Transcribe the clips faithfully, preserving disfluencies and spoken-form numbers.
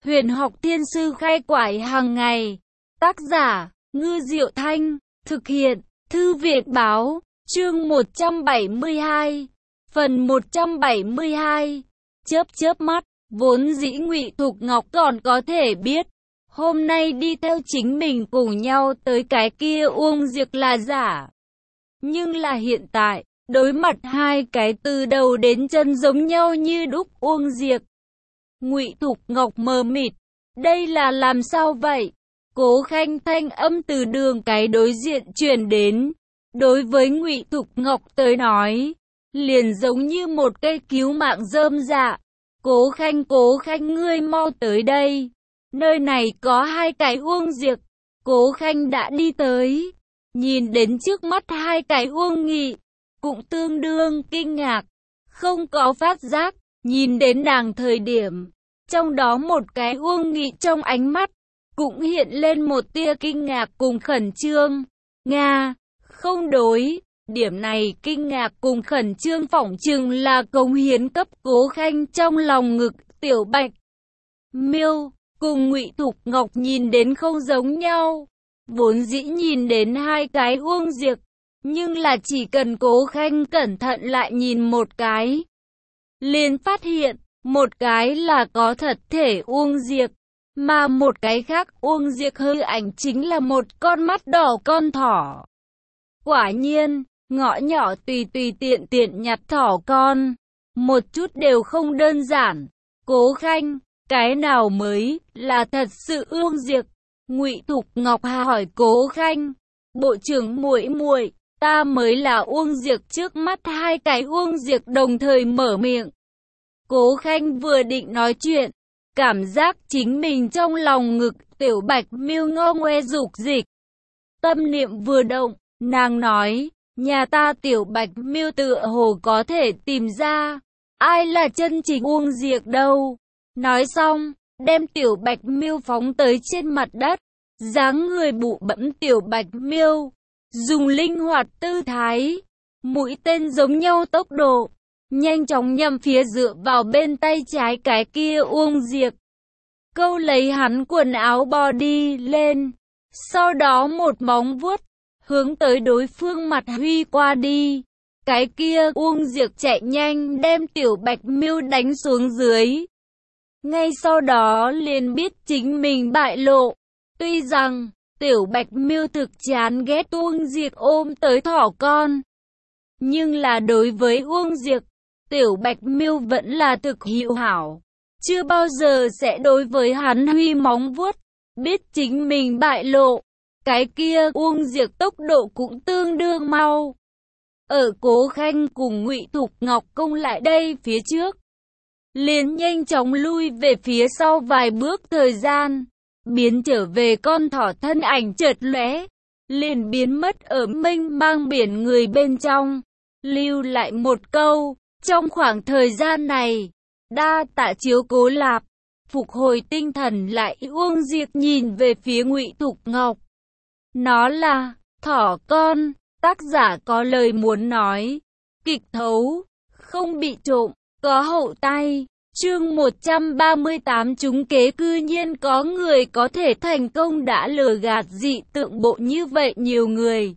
Huyền học thiên sư khai quải hàng ngày. Tác giả, Ngư Diệu Thanh. Thực hiện, Thư viện Báo. Chương một trăm bảy mươi hai. Phần một trăm bảy mươi hai. Chớp chớp mắt, vốn dĩ Ngụy Thục Ngọc còn có thể biết. Hôm nay đi theo chính mình cùng nhau tới cái kia Uông Diệc là giả. Nhưng là hiện tại, đối mặt hai cái từ đầu đến chân giống nhau như đúc Uông Diệc. Ngụy Thục Ngọc mờ mịt, đây là làm sao vậy? Cố Khanh thanh âm từ đường cái đối diện truyền đến. Đối với Ngụy Thục Ngọc tới nói, liền giống như một cây cứu mạng rơm rạ. Cố Khanh, Cố Khanh ngươi mau tới đây. Nơi này có hai cái Uông Diệc. Cố Khanh đã đi tới, nhìn đến trước mắt hai cái Uông Nghị, cũng tương đương kinh ngạc, không có phát giác, nhìn đến nàng thời điểm, trong đó một cái Uông Nghị trong ánh mắt, cũng hiện lên một tia kinh ngạc cùng khẩn trương. Nga, không đối, điểm này kinh ngạc cùng khẩn trương phỏng chừng là cống hiến cấp Cố Khanh trong lòng ngực Tiểu Bạch Miêu. Cùng Ngụy Thục Ngọc nhìn đến không giống nhau, vốn dĩ nhìn đến hai cái Uông Diệc, nhưng là chỉ cần Cố Khanh cẩn thận lại nhìn một cái, liền phát hiện, một cái là có thật thể Uông Diệc, mà một cái khác Uông Diệc hư ảnh chính là một con mắt đỏ con thỏ. Quả nhiên, ngõ nhỏ tùy tùy tiện tiện nhặt thỏ con, một chút đều không đơn giản. Cố Khanh, cái nào mới là thật sự Uông Diệc? Ngụy Thục Ngọc hỏi Cố Khanh. Bộ trưởng muội muội, ta mới là Uông Diệc. Trước mắt hai cái Uông Diệc đồng thời mở miệng. Cố Khanh vừa định nói chuyện, cảm giác chính mình trong lòng ngực Tiểu Bạch Miêu ngô ngoe dục dịch. Tâm niệm vừa động, nàng nói, nhà ta Tiểu Bạch Miêu tựa hồ có thể tìm ra ai là chân chính Uông Diệc đâu. Nói xong, đem Tiểu Bạch Miêu phóng tới trên mặt đất, dáng người bụ bẫm Tiểu Bạch Miêu, dùng linh hoạt tư thái, mũi tên giống nhau tốc độ, nhanh chóng nhằm phía dựa vào bên tay trái cái kia Uông Diệc. Câu lấy hắn quần áo bò đi lên, sau đó một móng vuốt, hướng tới đối phương mặt huy qua đi. Cái kia Uông Diệc chạy nhanh đem Tiểu Bạch Miêu đánh xuống dưới. Ngay sau đó liền biết chính mình bại lộ. Tuy rằng, Tiểu Bạch Miêu thực chán ghét Uông Diệc ôm tới thỏ con, nhưng là đối với Uông Diệc, Tiểu Bạch Miêu vẫn là thực hữu hảo. Chưa bao giờ sẽ đối với hắn huy móng vuốt. Biết chính mình bại lộ, cái kia Uông Diệc tốc độ cũng tương đương mau. Ở Cố Khanh cùng Ngụy Thục Ngọc công lại đây phía trước, liền nhanh chóng lui về phía sau vài bước thời gian, biến trở về con thỏ thân ảnh chợt lóe, liền biến mất ở mênh mang biển người bên trong, lưu lại một câu, trong khoảng thời gian này, đa tạ chiếu cố lạp. Phục hồi tinh thần lại Uông Diệc nhìn về phía Ngụy Thục Ngọc. Nó là thỏ con, tác giả có lời muốn nói, kịch thấu, không bị trộm, có hậu tay. Chương một trăm ba mươi tám trúng kế. Cư nhiên có người có thể thành công đã lừa gạt dị tượng bộ như vậy nhiều người.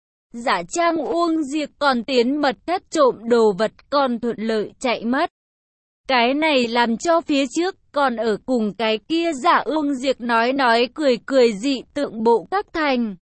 Giả trang Uông Diệc còn tiến mật thất trộm đồ vật còn thuận lợi chạy mất. Cái này làm cho phía trước còn ở cùng cái kia giả Uông Diệc nói nói cười cười dị tượng bộ các thành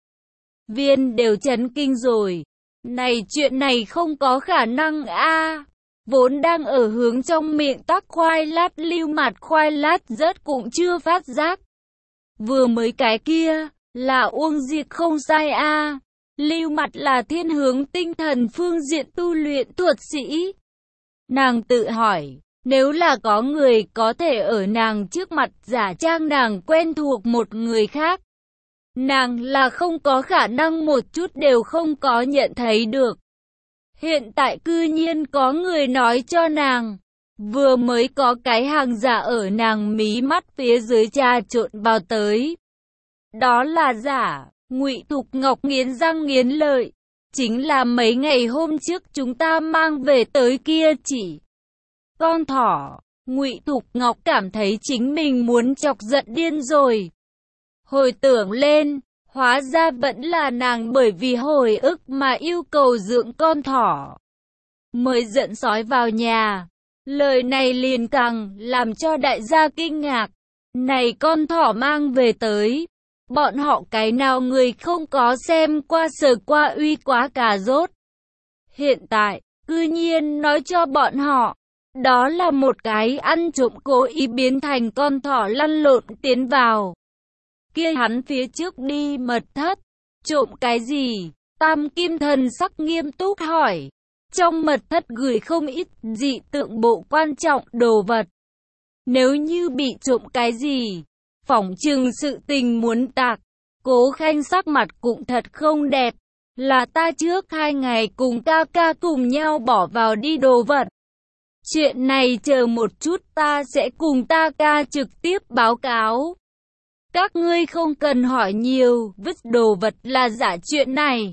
viên đều chấn kinh rồi. Này chuyện này không có khả năng a. À. Vốn đang ở hướng trong miệng tắc khoai lát lưu mặt khoai lát rớt cũng chưa phát giác. Vừa mới cái kia, là Uông Diệc không sai a. À. Lưu mặt là thiên hướng tinh thần phương diện tu luyện thuật sĩ. Nàng tự hỏi, nếu là có người có thể ở nàng trước mặt giả trang nàng quen thuộc một người khác, nàng là không có khả năng một chút đều không có nhận thấy được. Hiện tại cư nhiên có người nói cho nàng, vừa mới có cái hàng giả ở nàng mí mắt phía dưới trà trộn vào tới. Đó là giả. Ngụy Thục Ngọc nghiến răng nghiến lợi, chính là mấy ngày hôm trước chúng ta mang về tới kia chỉ con thỏ. Ngụy Thục Ngọc cảm thấy chính mình muốn chọc giận điên rồi. Hồi tưởng lên, hóa ra vẫn là nàng bởi vì hồi ức mà yêu cầu dưỡng con thỏ, mới dẫn sói vào nhà. Lời này liền càng làm cho đại gia kinh ngạc. Này con thỏ mang về tới, bọn họ cái nào người không có xem qua sờ qua uy quá cà rốt. Hiện tại, cư nhiên nói cho bọn họ, đó là một cái ăn trộm cố ý biến thành con thỏ lăn lộn tiến vào. Kia hắn phía trước đi mật thất, trộm cái gì? Tam Kim thần sắc nghiêm túc hỏi. Trong mật thất gửi không ít dị tượng bộ quan trọng đồ vật. Nếu như bị trộm cái gì, phỏng chừng sự tình muốn tạc. Cố Khanh sắc mặt cũng thật không đẹp. Là ta trước hai ngày cùng ca ca cùng nhau bỏ vào đi đồ vật. Chuyện này chờ một chút ta sẽ cùng ta ca trực tiếp báo cáo. Các ngươi không cần hỏi nhiều, vứt đồ vật là giả chuyện này.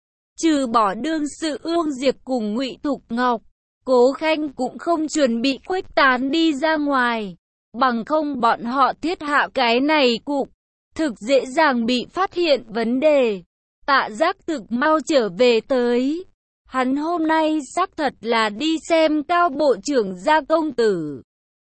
Trừ bỏ đương sự Ương Diệp cùng Ngụy Thục Ngọc, Cố Khanh cũng không chuẩn bị khuếch tán đi ra ngoài. Bằng không bọn họ thiết hạ cái này cục, thực dễ dàng bị phát hiện vấn đề. Tạ Giác thực mau trở về tới. Hắn hôm nay xác thật là đi xem Cao Bộ trưởng gia công tử.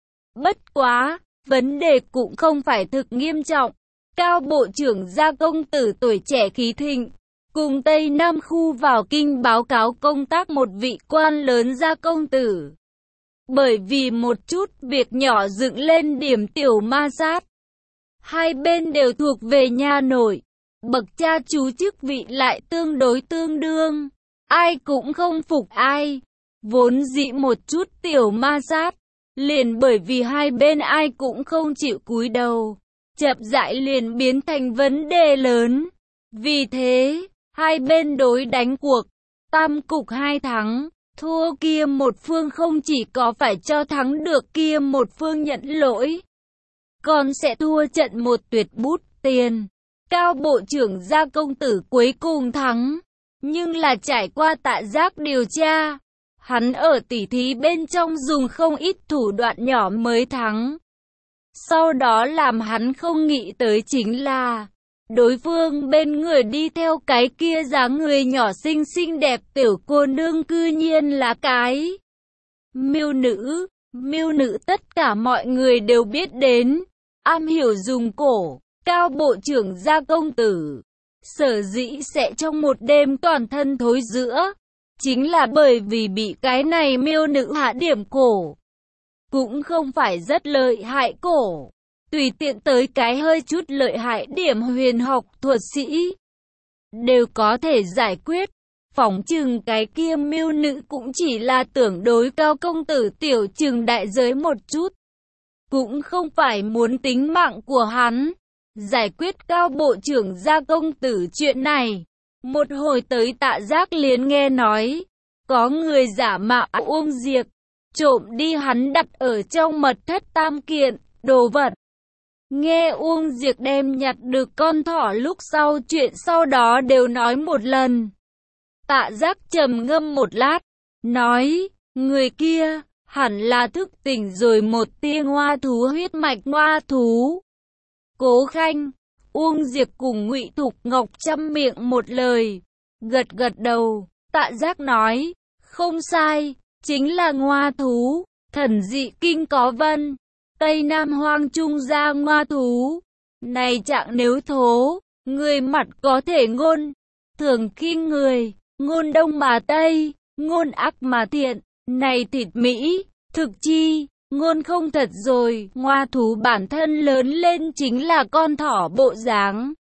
Bất quá, vấn đề cũng không phải thực nghiêm trọng. Cao Bộ trưởng gia công tử tuổi trẻ khí thịnh, cùng Tây Nam khu vào kinh báo cáo công tác một vị quan lớn gia công tử. Bởi vì một chút việc nhỏ dựng lên điểm tiểu ma sát. Hai bên đều thuộc về nhà nội, bậc cha chú chức vị lại tương đối tương đương. Ai cũng không phục ai, vốn dĩ một chút tiểu ma sát, liền bởi vì hai bên ai cũng không chịu cúi đầu, chậm rãi liền biến thành vấn đề lớn. Vì thế, hai bên đối đánh cuộc, tam cục hai thắng, thua kia một phương không chỉ có phải cho thắng được kia một phương nhận lỗi, còn sẽ thua trận một tuyệt bút tiền. Cao Bộ trưởng gia công tử cuối cùng thắng. Nhưng là trải qua Tạ Giác điều tra, hắn ở tỉ thí bên trong dùng không ít thủ đoạn nhỏ mới thắng. Sau đó làm hắn không nghĩ tới chính là, đối phương bên người đi theo cái kia dáng người nhỏ xinh xinh đẹp tiểu cô nương cư nhiên là cái miêu nữ. Miêu nữ tất cả mọi người đều biết đến, am hiểu dùng cổ. Cao Bộ trưởng gia công tử sở dĩ sẽ trong một đêm toàn thân thối rữa, chính là bởi vì bị cái này miêu nữ hạ điểm cổ. Cũng không phải rất lợi hại cổ, tùy tiện tới cái hơi chút lợi hại điểm huyền học thuật sĩ, đều có thể giải quyết. Phỏng chừng cái kia miêu nữ cũng chỉ là tưởng đối Cao công tử tiểu chừng đại giới một chút, cũng không phải muốn tính mạng của hắn. Giải quyết Cao Bộ trưởng gia công tử chuyện này, một hồi tới Tạ Giác liền nghe nói, có người giả mạo Uông Diệp, trộm đi hắn đặt ở trong mật thất tam kiện, đồ vật. Nghe Uông Diệp đem nhặt được con thỏ lúc sau chuyện sau đó đều nói một lần. Tạ Giác trầm ngâm một lát, nói, người kia, hẳn là thức tỉnh rồi một tia ngoa thú huyết mạch ngoa thú. Cố Khanh, Uông Diệp cùng Ngụy Thục Ngọc chăm miệng một lời, gật gật đầu. Tạ Giác nói, không sai, chính là ngoa thú, thần dị kinh có vân, Tây Nam hoang trung gia ngoa thú. Này trạng nếu thố, người mặt có thể ngôn, thường khinh người, ngôn đông mà Tây, ngôn ác mà thiện, này thịt Mỹ, thực chi. Ngôn không thật rồi, ngoa thú bản thân lớn lên chính là con thỏ bộ dáng.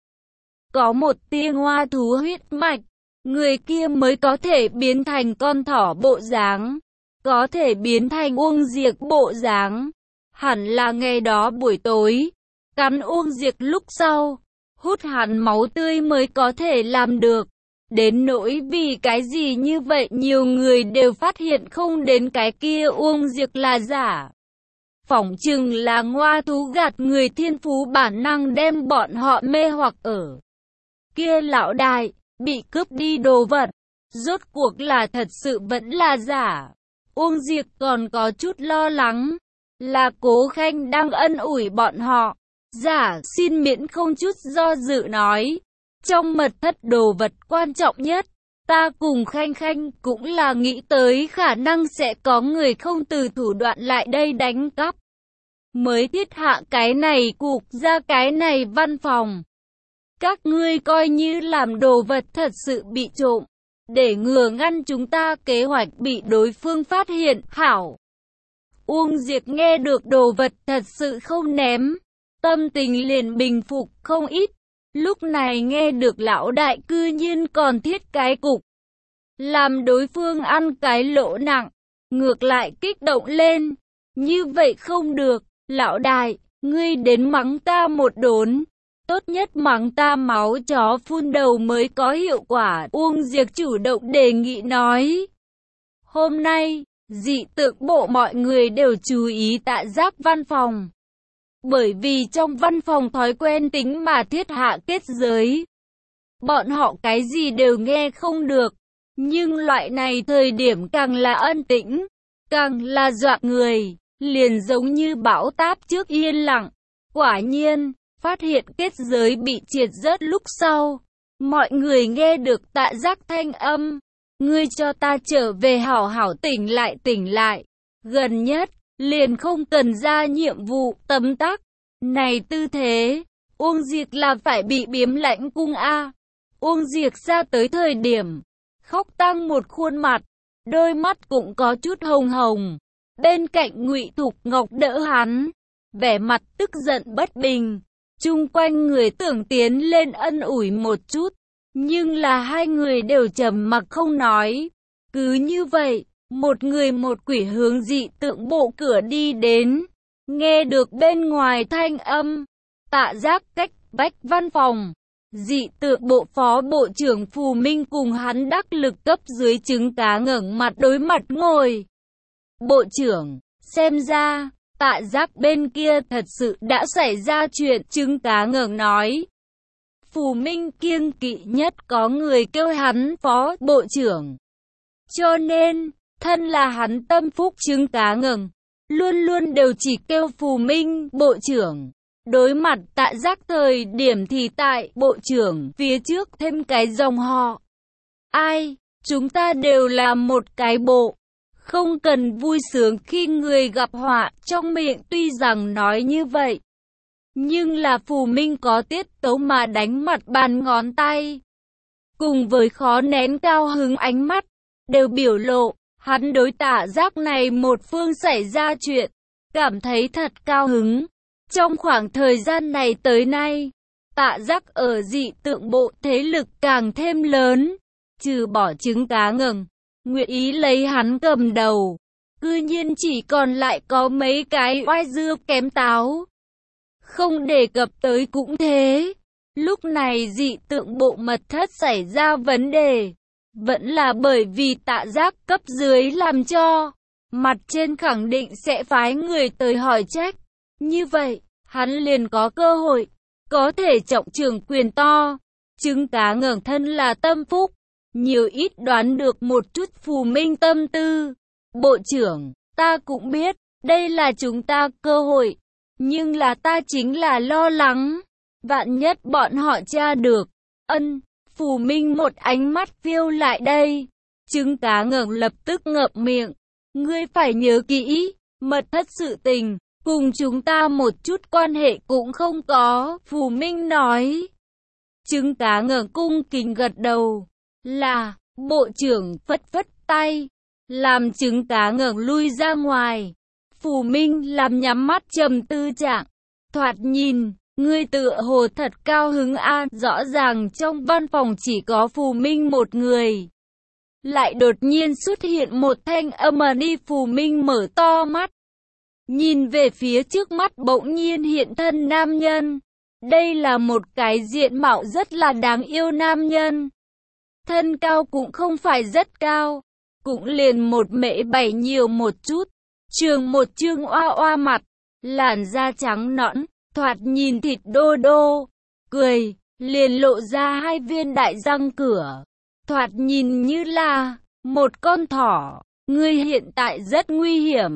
Có một tia ngoa thú huyết mạch, người kia mới có thể biến thành con thỏ bộ dáng, có thể biến thành Uông Diệp bộ dáng. Hẳn là ngày đó buổi tối, cắn Uông Diệp lúc sau, hút hắn máu tươi mới có thể làm được. Đến nỗi vì cái gì như vậy nhiều người đều phát hiện không đến cái kia Uông Diệp là giả. Phỏng chừng là ngoa thú gạt người thiên phú bản năng đem bọn họ mê hoặc ở. Kia lão đại, bị cướp đi đồ vật, rốt cuộc là thật sự vẫn là giả. Uông Diệp còn có chút lo lắng, là Cố Khanh đang ân ủi bọn họ. Giả xin miễn không chút do dự nói, trong mật thất đồ vật quan trọng nhất, ta cùng Khanh Khanh cũng là nghĩ tới khả năng sẽ có người không từ thủ đoạn lại đây đánh cắp. Mới thiết hạ cái này cục ra cái này văn phòng. Các ngươi coi như làm đồ vật thật sự bị trộm, để ngừa ngăn chúng ta kế hoạch bị đối phương phát hiện, hảo. Uông Diệp nghe được đồ vật thật sự không ném, tâm tình liền bình phục không ít. Lúc này nghe được lão đại cư nhiên còn thiết cái cục, làm đối phương ăn cái lỗ nặng, ngược lại kích động lên. Như vậy không được, lão đại, ngươi đến mắng ta một đốn. Tốt nhất mắng ta máu chó phun đầu mới có hiệu quả. Uông Diệp chủ động đề nghị nói. Hôm nay, dị tượng bộ mọi người đều chú ý Tạ Giác văn phòng. Bởi vì trong văn phòng thói quen tính mà thiết hạ kết giới. Bọn họ cái gì đều nghe không được. Nhưng loại này thời điểm càng là ân tĩnh, càng là dọa người, liền giống như bão táp trước yên lặng. Quả nhiên, phát hiện kết giới bị triệt rớt lúc sau, mọi người nghe được Tạ Giác thanh âm. Ngươi cho ta trở về hảo hảo tỉnh lại tỉnh lại. Gần nhất, liền không cần ra nhiệm vụ tấm tắc. Này tư thế, Uông Diệp là phải bị biếm lãnh cung a. Uông Diệp ra tới thời điểm, khóc tăng một khuôn mặt, đôi mắt cũng có chút hồng hồng. Bên cạnh Ngụy Thục Ngọc đỡ hắn, vẻ mặt tức giận bất bình. Chung quanh người tưởng tiến lên ân ủi một chút, nhưng là hai người đều trầm mặc không nói. Cứ như vậy, một người một quỷ hướng dị tượng bộ cửa đi đến. Nghe được bên ngoài thanh âm, Tạ Giác cách vách văn phòng. Dị tượng bộ phó bộ trưởng Phù Minh cùng hắn đắc lực cấp dưới trứng cá ngẩng mặt đối mặt ngồi. Bộ trưởng, xem ra, Tạ Giác bên kia thật sự đã xảy ra chuyện, trứng cá ngẩng nói. Phù Minh kiêng kỵ nhất có người kêu hắn phó bộ trưởng. Cho nên, thân là hắn tâm phúc trứng cá ngẩng, luôn luôn đều chỉ kêu Phù Minh bộ trưởng. Đối mặt Tạ Giác thời điểm thì tại bộ trưởng phía trước thêm cái dòng họ. Ai, chúng ta đều là một cái bộ. Không cần vui sướng khi người gặp họa, trong miệng tuy rằng nói như vậy. Nhưng là Phù Minh có tiết tấu mà đánh mặt bàn ngón tay. Cùng với khó nén cao hứng ánh mắt, đều biểu lộ, hắn đối Tạ Giác này một phương xảy ra chuyện, cảm thấy thật cao hứng. Trong khoảng thời gian này tới nay, Tạ Giác ở dị tượng bộ thế lực càng thêm lớn, trừ bỏ trứng cá ngẩng, nguyện ý lấy hắn cầm đầu, cư nhiên chỉ còn lại có mấy cái oai dưa kém táo. Không đề cập tới cũng thế, lúc này dị tượng bộ mật thất xảy ra vấn đề, vẫn là bởi vì Tạ Giác cấp dưới làm cho, mặt trên khẳng định sẽ phái người tới hỏi trách. Như vậy, hắn liền có cơ hội, có thể trọng trưởng quyền to. Trứng cá ngẩng thân là tâm phúc, nhiều ít đoán được một chút Phù Minh tâm tư. Bộ trưởng, ta cũng biết, đây là chúng ta cơ hội, nhưng là ta chính là lo lắng, vạn nhất bọn họ tra được. Ân, Phù Minh một ánh mắt phiêu lại đây. Trứng cá ngẩng lập tức ngậm miệng. Ngươi phải nhớ kỹ, mật thất sự tình, cùng chúng ta một chút quan hệ cũng không có, Phù Minh nói. Trứng cá ngẩng cung kính gật đầu. Là, bộ trưởng phất phất tay, làm trứng cá ngẩng lui ra ngoài. Phù Minh làm nhắm mắt trầm tư trạng. Thoạt nhìn, ngươi tựa hồ thật cao hứng a, rõ ràng trong văn phòng chỉ có Phù Minh một người. Lại đột nhiên xuất hiện một thanh âm đi. Phù Minh mở to mắt, nhìn về phía trước mắt bỗng nhiên hiện thân nam nhân. Đây là một cái diện mạo rất là đáng yêu nam nhân. Thân cao cũng không phải rất cao, cũng liền một mễ bảy nhiều một chút. Trường một trương oa oa mặt, làn da trắng nõn, thoạt nhìn thịt đô đô. Cười, liền lộ ra hai viên đại răng cửa. Thoạt nhìn như là một con thỏ. Ngươi hiện tại rất nguy hiểm.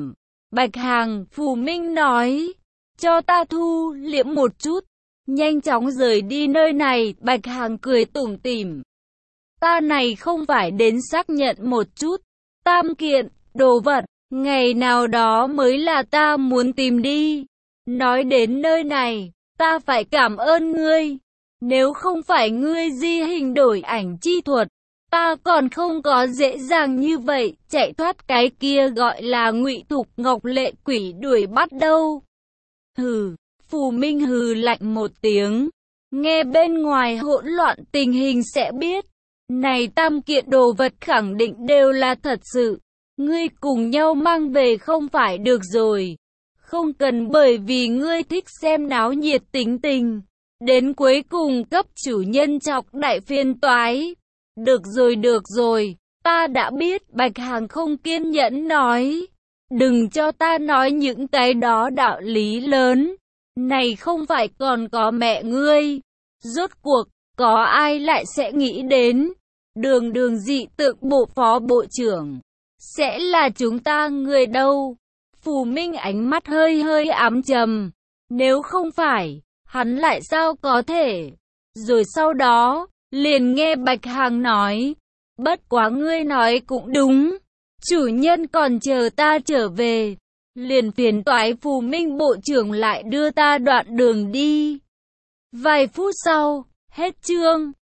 Bạch Hằng, Phù Minh nói, cho ta thu liễm một chút, nhanh chóng rời đi nơi này. Bạch Hằng cười tủm tỉm, ta này không phải đến xác nhận một chút, tam kiện, đồ vật, ngày nào đó mới là ta muốn tìm đi. Nói đến nơi này, ta phải cảm ơn ngươi, nếu không phải ngươi di hình đổi ảnh chi thuật, ta còn không có dễ dàng như vậy chạy thoát cái kia gọi là Ngụy Thục Ngọc Lệ quỷ đuổi bắt đâu. Hừ, Phù Minh hừ lạnh một tiếng, nghe bên ngoài hỗn loạn tình hình sẽ biết, này tam kiện đồ vật khẳng định đều là thật sự, ngươi cùng nhau mang về không phải được rồi. Không cần bởi vì ngươi thích xem náo nhiệt tính tình, đến cuối cùng cấp chủ nhân chọc đại phiền toái. Được rồi được rồi, ta đã biết. Bạch Hằng không kiên nhẫn nói, đừng cho ta nói những cái đó đạo lý lớn, này không phải còn có mẹ ngươi. Rốt cuộc, có ai lại sẽ nghĩ đến, đường đường dị tượng bộ phó bộ trưởng, sẽ là chúng ta người đâu. Phù Minh ánh mắt hơi hơi ám trầm, nếu không phải, hắn lại sao có thể. Rồi sau đó, liền nghe Bạch Hằng nói, bất quá ngươi nói cũng đúng, chủ nhân còn chờ ta trở về, liền phiền toái Phù Minh bộ trưởng lại đưa ta đoạn đường đi. Vài phút sau, hết chương.